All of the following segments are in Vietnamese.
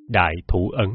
Đại Thủ Ấn.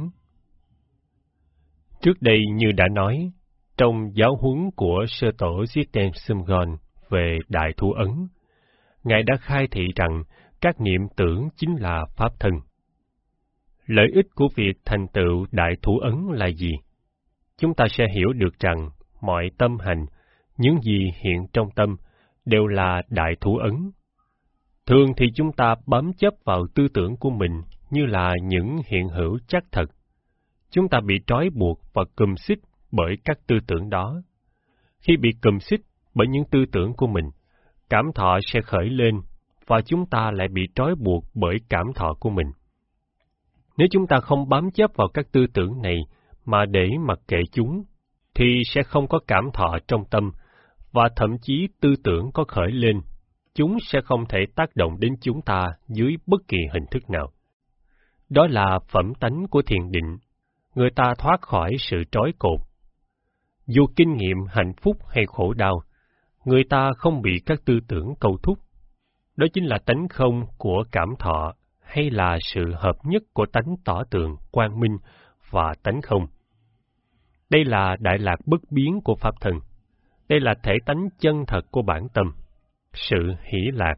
Trước đây như đã nói, trong giáo huấn của Sơ Tổ Giết-tên Sum-gon về Đại Thủ Ấn, Ngài đã khai thị rằng các niệm tưởng chính là Pháp thân. Lợi ích của việc thành tựu Đại Thủ Ấn là gì? Chúng ta sẽ hiểu được rằng mọi tâm hành, những gì hiện trong tâm, đều là Đại Thủ Ấn. Thường thì chúng ta bám chấp vào tư tưởng của mình như là những hiện hữu chắc thật. Chúng ta bị trói buộc và cùm xích bởi các tư tưởng đó. Khi bị cùm xích bởi những tư tưởng của mình, cảm thọ sẽ khởi lên và chúng ta lại bị trói buộc bởi cảm thọ của mình. Nếu chúng ta không bám chấp vào các tư tưởng này mà để mặc kệ chúng, thì sẽ không có cảm thọ trong tâm, và thậm chí tư tưởng có khởi lên, chúng sẽ không thể tác động đến chúng ta dưới bất kỳ hình thức nào. Đó là phẩm tánh của thiền định, người ta thoát khỏi sự trói cột. Dù kinh nghiệm hạnh phúc hay khổ đau, người ta không bị các tư tưởng câu thúc. Đó chính là tánh không của cảm thọ, hay là sự hợp nhất của tánh tỏ tường, quang minh và tánh không. Đây là đại lạc bất biến của Pháp thân. Đây là thể tánh chân thật của bản tâm, sự hỷ lạc.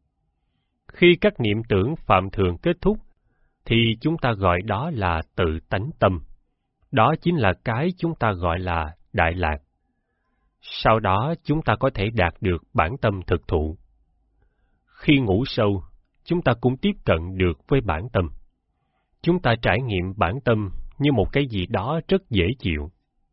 Khi các niệm tưởng phạm thường kết thúc, thì chúng ta gọi đó là tự tánh tâm. Đó chính là cái chúng ta gọi là đại lạc. Sau đó chúng ta có thể đạt được bản tâm thực thụ. Khi ngủ sâu, chúng ta cũng tiếp cận được với bản tâm. Chúng ta trải nghiệm bản tâm như một cái gì đó rất dễ chịu.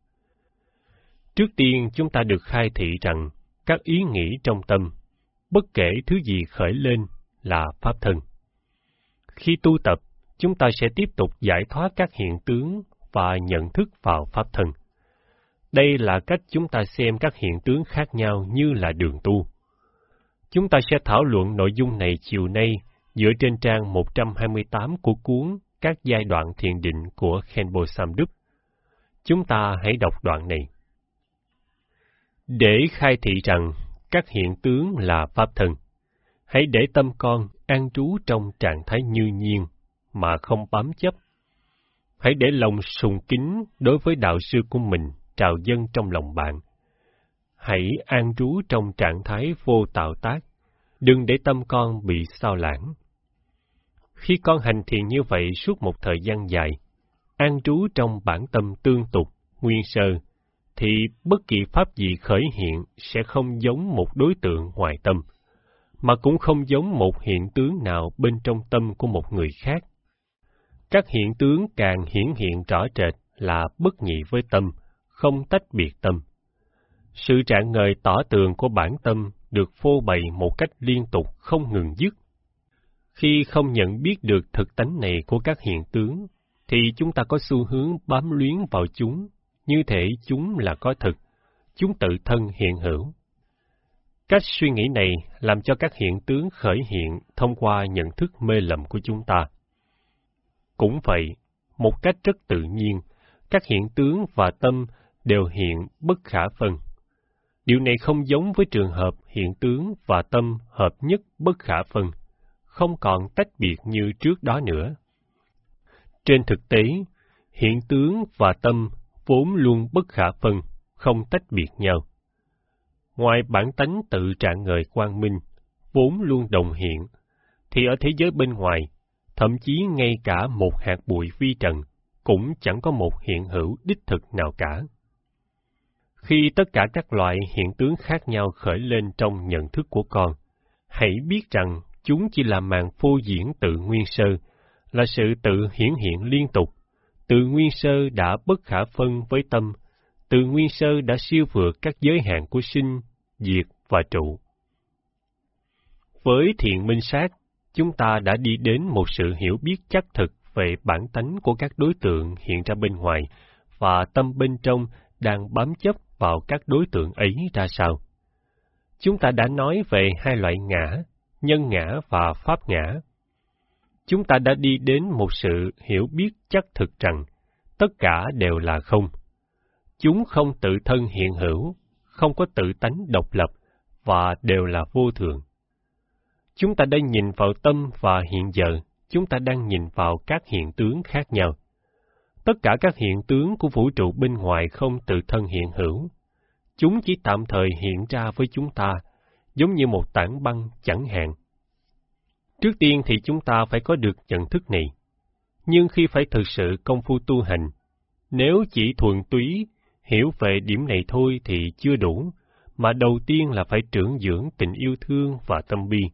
Trước tiên chúng ta được khai thị rằng các ý nghĩ trong tâm, bất kể thứ gì khởi lên là Pháp thân. Khi tu tập, chúng ta sẽ tiếp tục giải thoát các hiện tướng và nhận thức vào Pháp thân. Đây là cách chúng ta xem các hiện tướng khác nhau như là đường tu. Chúng ta sẽ thảo luận nội dung này chiều nay dựa trên trang 128 của cuốn Các giai đoạn thiền định của Khenpo Samduk. Chúng ta hãy đọc đoạn này. Để khai thị rằng các hiện tướng là Pháp thân, hãy để tâm con an trú trong trạng thái như nhiên mà không bám chấp. Hãy để lòng sùng kính đối với đạo sư của mình trào dâng trong lòng bạn. Hãy an trú trong trạng thái vô tạo tác, đừng để tâm con bị sao lãng. Khi con hành thiền như vậy suốt một thời gian dài, an trú trong bản tâm tương tục, nguyên sơ, thì bất kỳ pháp gì khởi hiện sẽ không giống một đối tượng ngoài tâm, mà cũng không giống một hiện tướng nào bên trong tâm của một người khác. Các hiện tướng càng hiển hiện rõ rệt là bất nhị với tâm, không tách biệt tâm. Sự rạng ngời tỏ tường của bản tâm được phô bày một cách liên tục không ngừng dứt. Khi không nhận biết được thực tánh này của các hiện tướng, thì chúng ta có xu hướng bám luyến vào chúng, như thể chúng là có thực, chúng tự thân hiện hữu. Cách suy nghĩ này làm cho các hiện tướng khởi hiện thông qua nhận thức mê lầm của chúng ta. Cũng vậy, một cách rất tự nhiên, các hiện tướng và tâm đều hiện bất khả phân. Điều này không giống với trường hợp hiện tướng và tâm hợp nhất bất khả phân, không còn tách biệt như trước đó nữa. Trên thực tế, hiện tướng và tâm vốn luôn bất khả phân, không tách biệt nhau. Ngoài bản tánh tự trạng ngời quang minh, vốn luôn đồng hiện, thì ở thế giới bên ngoài, thậm chí ngay cả một hạt bụi vi trần, cũng chẳng có một hiện hữu đích thực nào cả. Khi tất cả các loại hiện tướng khác nhau khởi lên trong nhận thức của con, hãy biết rằng chúng chỉ là màn phô diễn tự nguyên sơ, là sự tự hiển hiện liên tục. Tự nguyên sơ đã bất khả phân với tâm, tự nguyên sơ đã siêu vượt các giới hạn của sinh, diệt và trụ. Với thiện minh sát, chúng ta đã đi đến một sự hiểu biết chắc thực về bản tánh của các đối tượng hiện ra bên ngoài, và tâm bên trong đang bám chấp vào các đối tượng ấy ra sao. Chúng ta đã nói về hai loại ngã, nhân ngã và pháp ngã. Chúng ta đã đi đến một sự hiểu biết chắc thực rằng tất cả đều là không. Chúng không tự thân hiện hữu, không có tự tánh độc lập và đều là vô thường. Chúng ta đã nhìn vào tâm và hiện giờ, chúng ta đang nhìn vào các hiện tướng khác nhau. Tất cả các hiện tướng của vũ trụ bên ngoài không tự thân hiện hữu. Chúng chỉ tạm thời hiện ra với chúng ta, giống như một tảng băng chẳng hạn. Trước tiên thì chúng ta phải có được nhận thức này. Nhưng khi phải thực sự công phu tu hành, nếu chỉ thuần túy hiểu về điểm này thôi thì chưa đủ, mà đầu tiên là phải trưởng dưỡng tình yêu thương và tâm bi.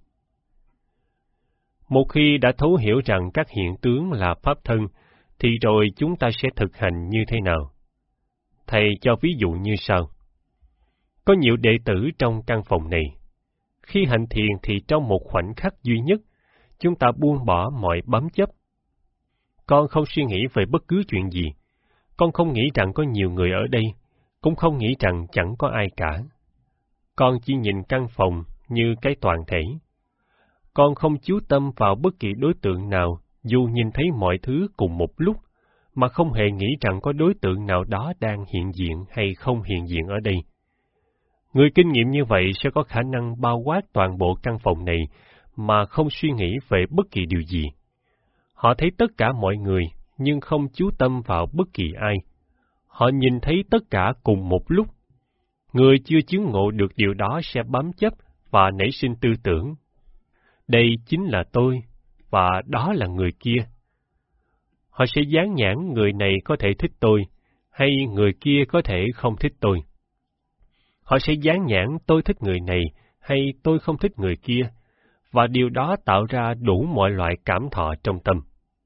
Một khi đã thấu hiểu rằng các hiện tướng là pháp thân, thì rồi chúng ta sẽ thực hành như thế nào? Thầy cho ví dụ như sau. Có nhiều đệ tử trong căn phòng này. Khi hành thiền thì trong một khoảnh khắc duy nhất, chúng ta buông bỏ mọi bám chấp. Con không suy nghĩ về bất cứ chuyện gì. Con không nghĩ rằng có nhiều người ở đây, cũng không nghĩ rằng chẳng có ai cả. Con chỉ nhìn căn phòng như cái toàn thể. Con không chú tâm vào bất kỳ đối tượng nào, dù nhìn thấy mọi thứ cùng một lúc, mà không hề nghĩ rằng có đối tượng nào đó đang hiện diện hay không hiện diện ở đây. Người kinh nghiệm như vậy sẽ có khả năng bao quát toàn bộ căn phòng này mà không suy nghĩ về bất kỳ điều gì. Họ thấy tất cả mọi người, nhưng không chú tâm vào bất kỳ ai. Họ nhìn thấy tất cả cùng một lúc. Người chưa chứng ngộ được điều đó sẽ bám chấp và nảy sinh tư tưởng. Đây chính là tôi, và đó là người kia. Họ sẽ dán nhãn người này có thể thích tôi, hay người kia có thể không thích tôi. Họ sẽ dán nhãn tôi thích người này, hay tôi không thích người kia, và điều đó tạo ra đủ mọi loại cảm thọ trong tâm.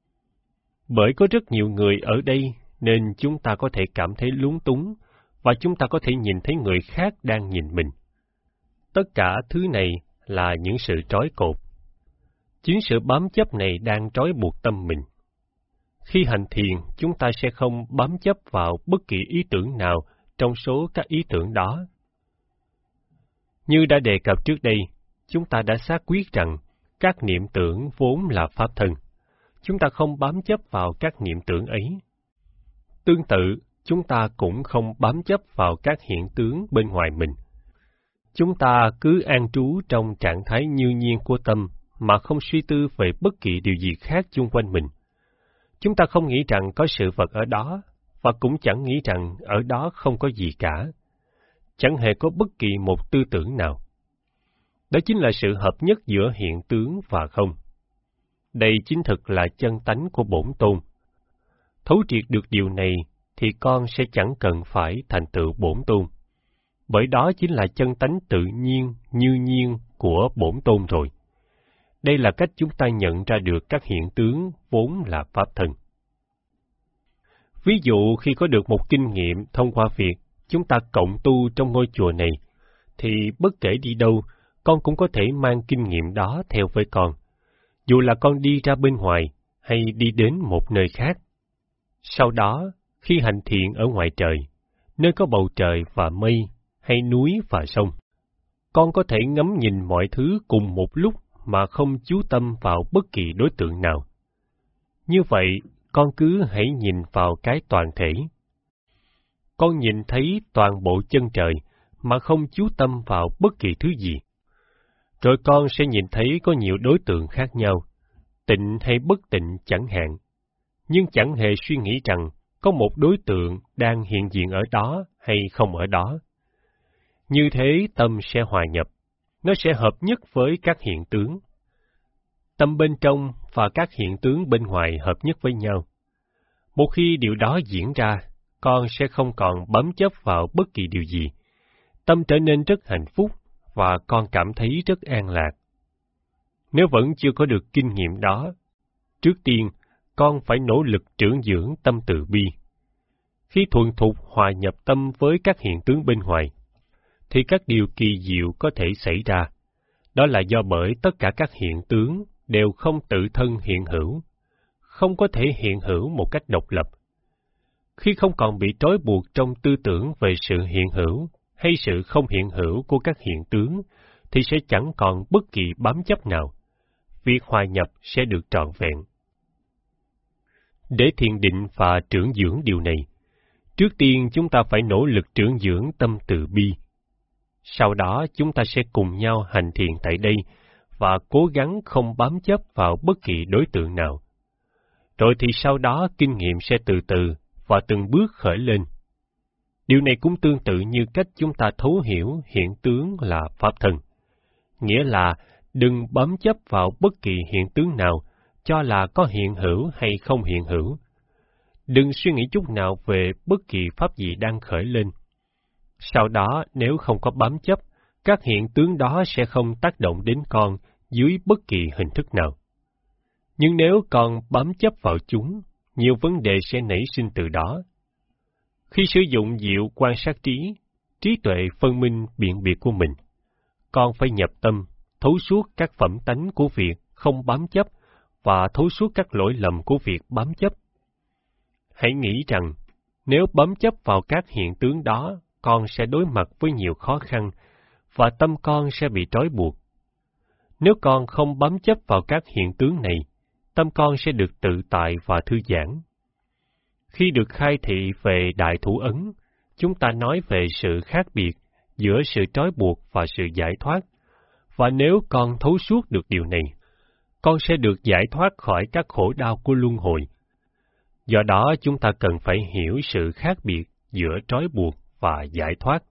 Bởi có rất nhiều người ở đây, nên chúng ta có thể cảm thấy lúng túng, và chúng ta có thể nhìn thấy người khác đang nhìn mình. Tất cả thứ này là những sự trói cột. Chính sự bám chấp này đang trói buộc tâm mình. Khi hành thiền, chúng ta sẽ không bám chấp vào bất kỳ ý tưởng nào trong số các ý tưởng đó. Như đã đề cập trước đây, chúng ta đã xác quyết rằng các niệm tưởng vốn là pháp thân. Chúng ta không bám chấp vào các niệm tưởng ấy. Tương tự, chúng ta cũng không bám chấp vào các hiện tướng bên ngoài mình. Chúng ta cứ an trú trong trạng thái như nhiên của tâm mà không suy tư về bất kỳ điều gì khác chung quanh mình. Chúng ta không nghĩ rằng có sự vật ở đó, và cũng chẳng nghĩ rằng ở đó không có gì cả. Chẳng hề có bất kỳ một tư tưởng nào. Đó chính là sự hợp nhất giữa hiện tướng và không. Đây chính thực là chân tánh của bổn tôn. Thấu triệt được điều này, thì con sẽ chẳng cần phải thành tựu bổn tôn. Bởi đó chính là chân tánh tự nhiên, như nhiên của bổn tôn rồi. Đây là cách chúng ta nhận ra được các hiện tướng vốn là pháp thân. Ví dụ khi có được một kinh nghiệm thông qua việc chúng ta cộng tu trong ngôi chùa này, thì bất kể đi đâu, con cũng có thể mang kinh nghiệm đó theo với con, dù là con đi ra bên ngoài hay đi đến một nơi khác. Sau đó, khi hành thiện ở ngoài trời, nơi có bầu trời và mây, hay núi và sông, con có thể ngắm nhìn mọi thứ cùng một lúc mà không chú tâm vào bất kỳ đối tượng nào. Như vậy, con cứ hãy nhìn vào cái toàn thể. Con nhìn thấy toàn bộ chân trời mà không chú tâm vào bất kỳ thứ gì. Rồi con sẽ nhìn thấy có nhiều đối tượng khác nhau, tịnh hay bất tịnh chẳng hạn, nhưng chẳng hề suy nghĩ rằng có một đối tượng đang hiện diện ở đó hay không ở đó. Như thế tâm sẽ hòa nhập, nó sẽ hợp nhất với các hiện tướng. Tâm bên trong và các hiện tướng bên ngoài hợp nhất với nhau. Một khi điều đó diễn ra, con sẽ không còn bám chấp vào bất kỳ điều gì. Tâm trở nên rất hạnh phúc và con cảm thấy rất an lạc. Nếu vẫn chưa có được kinh nghiệm đó, trước tiên con phải nỗ lực trưởng dưỡng tâm từ bi. Khi thuần thục hòa nhập tâm với các hiện tướng bên ngoài, thì các điều kỳ diệu có thể xảy ra. Đó là do bởi tất cả các hiện tướng đều không tự thân hiện hữu, không có thể hiện hữu một cách độc lập. Khi không còn bị trói buộc trong tư tưởng về sự hiện hữu hay sự không hiện hữu của các hiện tướng, thì sẽ chẳng còn bất kỳ bám chấp nào. Việc hòa nhập sẽ được trọn vẹn. Để thiền định và trưởng dưỡng điều này, trước tiên chúng ta phải nỗ lực trưởng dưỡng tâm từ bi. Sau đó chúng ta sẽ cùng nhau hành thiền tại đây và cố gắng không bám chấp vào bất kỳ đối tượng nào. Rồi thì sau đó kinh nghiệm sẽ từ từ và từng bước khởi lên. Điều này cũng tương tự như cách chúng ta thấu hiểu hiện tướng là pháp thân. Nghĩa là đừng bám chấp vào bất kỳ hiện tướng nào, cho là có hiện hữu hay không hiện hữu. Đừng suy nghĩ chút nào về bất kỳ pháp gì đang khởi lên. Sau đó, nếu không có bám chấp, các hiện tướng đó sẽ không tác động đến con dưới bất kỳ hình thức nào. Nhưng nếu con bám chấp vào chúng, nhiều vấn đề sẽ nảy sinh từ đó. Khi sử dụng diệu quan sát trí, trí tuệ phân minh biện biệt của mình, con phải nhập tâm, thấu suốt các phẩm tánh của việc không bám chấp và thấu suốt các lỗi lầm của việc bám chấp. Hãy nghĩ rằng, nếu bám chấp vào các hiện tướng đó, con sẽ đối mặt với nhiều khó khăn, và tâm con sẽ bị trói buộc. Nếu con không bám chấp vào các hiện tướng này, tâm con sẽ được tự tại và thư giãn. Khi được khai thị về Đại Thủ Ấn, chúng ta nói về sự khác biệt giữa sự trói buộc và sự giải thoát, và nếu con thấu suốt được điều này, con sẽ được giải thoát khỏi các khổ đau của luân hồi. Do đó chúng ta cần phải hiểu sự khác biệt giữa trói buộc và giải thoát.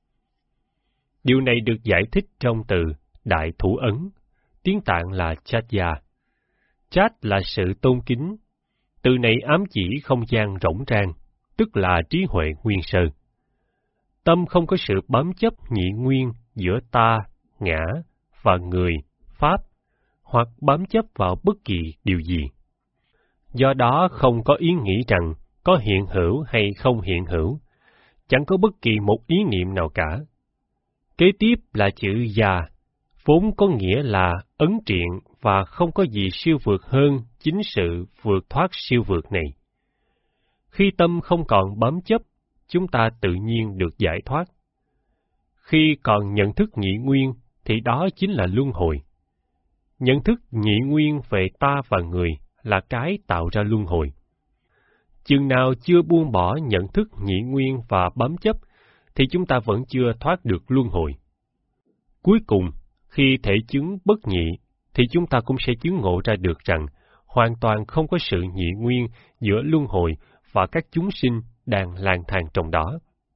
Điều này được giải thích trong từ Đại Thủ Ấn, tiếng Tạng là Chátya. Chát là sự tôn kính. Từ này ám chỉ không gian rỗng rang, tức là trí huệ nguyên sơ. Tâm không có sự bám chấp nhị nguyên giữa ta, ngã và người, pháp, hoặc bám chấp vào bất kỳ điều gì. Do đó không có ý nghĩ rằng có hiện hữu hay không hiện hữu, chẳng có bất kỳ một ý niệm nào cả. Kế tiếp là chữ già, vốn có nghĩa là ấn triện và không có gì siêu vượt hơn chính sự vượt thoát siêu vượt này. Khi tâm không còn bám chấp, chúng ta tự nhiên được giải thoát. Khi còn nhận thức nhị nguyên, thì đó chính là luân hồi. Nhận thức nhị nguyên về ta và người là cái tạo ra luân hồi. Chừng nào chưa buông bỏ nhận thức nhị nguyên và bám chấp, thì chúng ta vẫn chưa thoát được luân hồi. Cuối cùng, khi thể chứng bất nhị, thì chúng ta cũng sẽ chứng ngộ ra được rằng hoàn toàn không có sự nhị nguyên giữa luân hồi và các chúng sinh đang lang thang trong đó.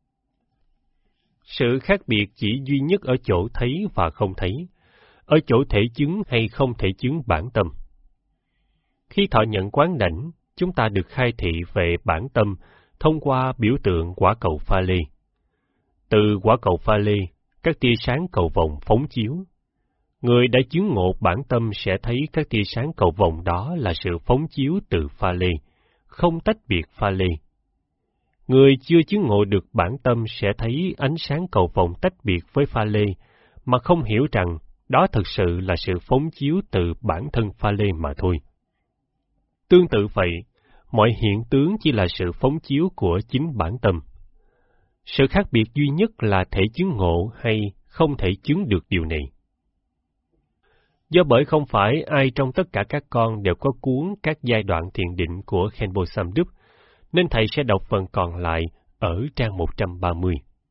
Sự khác biệt chỉ duy nhất ở chỗ thấy và không thấy, ở chỗ thể chứng hay không thể chứng bản tâm. Khi thọ nhận quán đảnh, chúng ta được khai thị về bản tâm thông qua biểu tượng quả cầu pha lê. Từ quả cầu pha lê, các tia sáng cầu vồng phóng chiếu. Người đã chứng ngộ bản tâm sẽ thấy các tia sáng cầu vồng đó là sự phóng chiếu từ pha lê, không tách biệt pha lê. Người chưa chứng ngộ được bản tâm sẽ thấy ánh sáng cầu vồng tách biệt với pha lê, mà không hiểu rằng đó thực sự là sự phóng chiếu từ bản thân pha lê mà thôi. Tương tự vậy, mọi hiện tướng chỉ là sự phóng chiếu của chính bản tâm. Sự khác biệt duy nhất là thể chứng ngộ hay không thể chứng được điều này. Do bởi không phải ai trong tất cả các con đều có cuốn các giai đoạn thiền định của Khenpo Samduk, nên thầy sẽ đọc phần còn lại ở trang 130.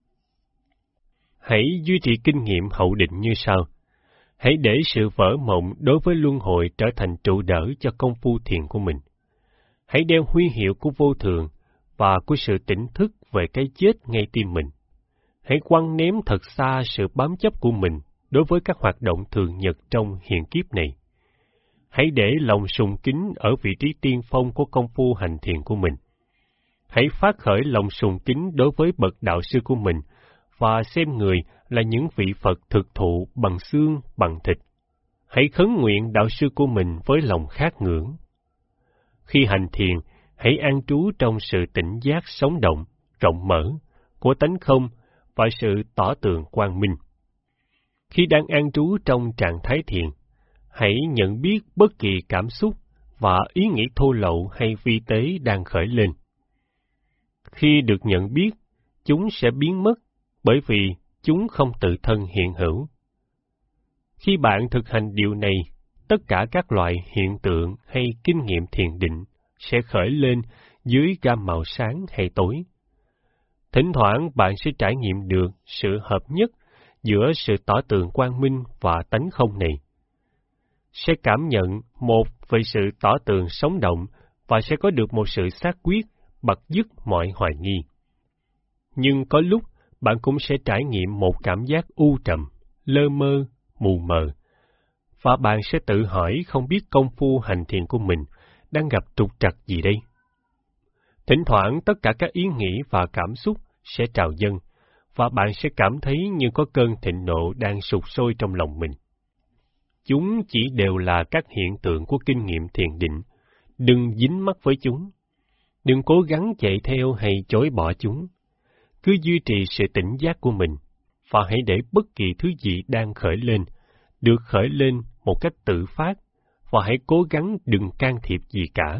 Hãy duy trì kinh nghiệm hậu định như sau. Hãy để sự vỡ mộng đối với luân hồi trở thành trụ đỡ cho công phu thiền của mình. Hãy đeo huy hiệu của vô thường và của sự tỉnh thức về cái chết ngay tim mình. Hãy quăng ném thật xa sự bám chấp của mình đối với các hoạt động thường nhật trong hiện kiếp này. Hãy để lòng sùng kính ở vị trí tiên phong của công phu hành thiền của mình. Hãy phát khởi lòng sùng kính đối với bậc đạo sư của mình và xem người là những vị Phật thực thụ bằng xương, bằng thịt. Hãy khấn nguyện đạo sư của mình với lòng khát ngưỡng. Khi hành thiền, hãy an trú trong sự tỉnh giác sống động, rộng mở, của tánh không và sự tỏ tường quang minh. Khi đang an trú trong trạng thái thiền, hãy nhận biết bất kỳ cảm xúc và ý nghĩ thô lậu hay vi tế đang khởi lên. Khi được nhận biết, chúng sẽ biến mất bởi vì chúng không tự thân hiện hữu. Khi bạn thực hành điều này, tất cả các loại hiện tượng hay kinh nghiệm thiền định sẽ khởi lên dưới gam màu sáng hay tối. Thỉnh thoảng bạn sẽ trải nghiệm được sự hợp nhất giữa sự tỏ tường quang minh và tánh không này. sẽ cảm nhận một về sự tỏ tường sống động và sẽ có được một sự xác quyết bật dứt mọi hoài nghi. Nhưng có lúc bạn cũng sẽ trải nghiệm một cảm giác u trầm, lơ mơ, mù mờ, và bạn sẽ tự hỏi không biết công phu hành thiền của mình đang gặp trục trặc gì đây. Thỉnh thoảng tất cả các ý nghĩ và cảm xúc sẽ trào dâng, và bạn sẽ cảm thấy như có cơn thịnh nộ đang sục sôi trong lòng mình. Chúng chỉ đều là các hiện tượng của kinh nghiệm thiền định. Đừng dính mắc với chúng. Đừng cố gắng chạy theo hay chối bỏ chúng. Cứ duy trì sự tỉnh giác của mình, và hãy để bất kỳ thứ gì đang khởi lên, được khởi lên một cách tự phát, và hãy cố gắng đừng can thiệp gì cả.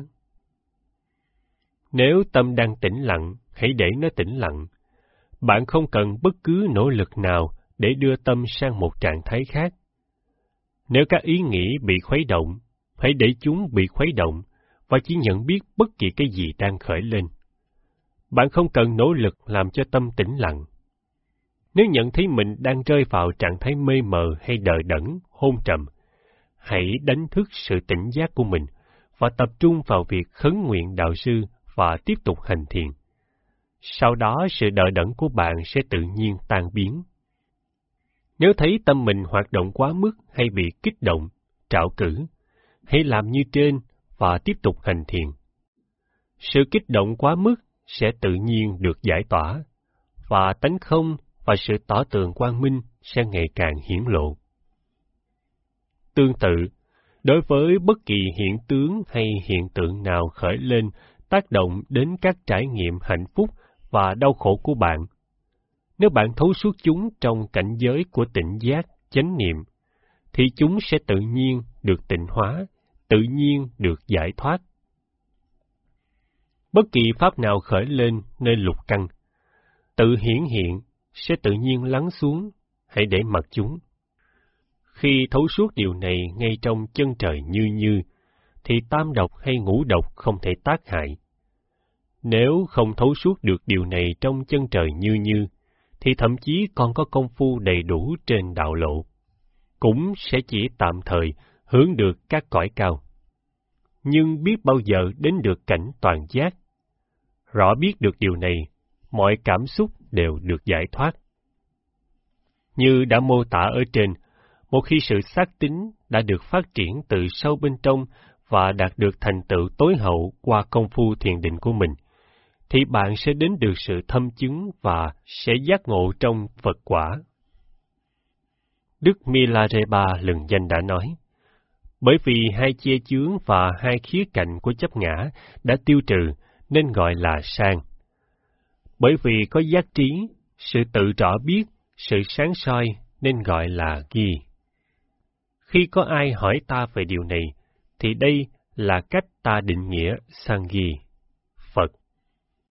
Nếu tâm đang tĩnh lặng, hãy để nó tĩnh lặng. Bạn không cần bất cứ nỗ lực nào để đưa tâm sang một trạng thái khác. Nếu các ý nghĩ bị khuấy động, hãy để chúng bị khuấy động và chỉ nhận biết bất kỳ cái gì đang khởi lên. Bạn không cần nỗ lực làm cho tâm tĩnh lặng. Nếu nhận thấy mình đang rơi vào trạng thái mê mờ hay đờ đẫn, hôn trầm, hãy đánh thức sự tỉnh giác của mình và tập trung vào việc khấn nguyện đạo sư và tiếp tục hành thiền. Sau đó sự đờ đẫn của bạn sẽ tự nhiên tan biến. Nếu thấy tâm mình hoạt động quá mức hay bị kích động, trạo cử, hãy làm như trên và tiếp tục hành thiền. Sự kích động quá mức sẽ tự nhiên được giải tỏa, và tánh không và sự tỏ tường quang minh sẽ ngày càng hiển lộ. Tương tự, đối với bất kỳ hiện tướng hay hiện tượng nào khởi lên tác động đến các trải nghiệm hạnh phúc và đau khổ của bạn, nếu bạn thấu suốt chúng trong cảnh giới của tỉnh giác, chánh niệm, thì chúng sẽ tự nhiên được tịnh hóa, tự nhiên được giải thoát. Bất kỳ pháp nào khởi lên nơi lục căn, tự hiển hiện sẽ tự nhiên lắng xuống, hãy để mặc chúng. Khi thấu suốt điều này ngay trong chân trời như, thì tam độc hay ngũ độc không thể tác hại. Nếu không thấu suốt được điều này trong chân trời như, thì thậm chí còn có công phu đầy đủ trên đạo lộ, cũng sẽ chỉ tạm thời hướng được các cõi cao. Nhưng biết bao giờ đến được cảnh toàn giác. Rõ biết được điều này, mọi cảm xúc đều được giải thoát. Như đã mô tả ở trên, một khi sự xác tín đã được phát triển từ sâu bên trong và đạt được thành tựu tối hậu qua công phu thiền định của mình, thì bạn sẽ đến được sự thâm chứng và sẽ giác ngộ trong Phật quả. Đức Milarepa lừng danh đã nói, bởi vì hai che chướng và hai khía cạnh của chấp ngã đã tiêu trừ nên gọi là sang. Bởi vì có giác trí, sự tự rõ biết, sự sáng soi nên gọi là ghi. Khi có ai hỏi ta về điều này, thì đây là cách ta định nghĩa sang ghi.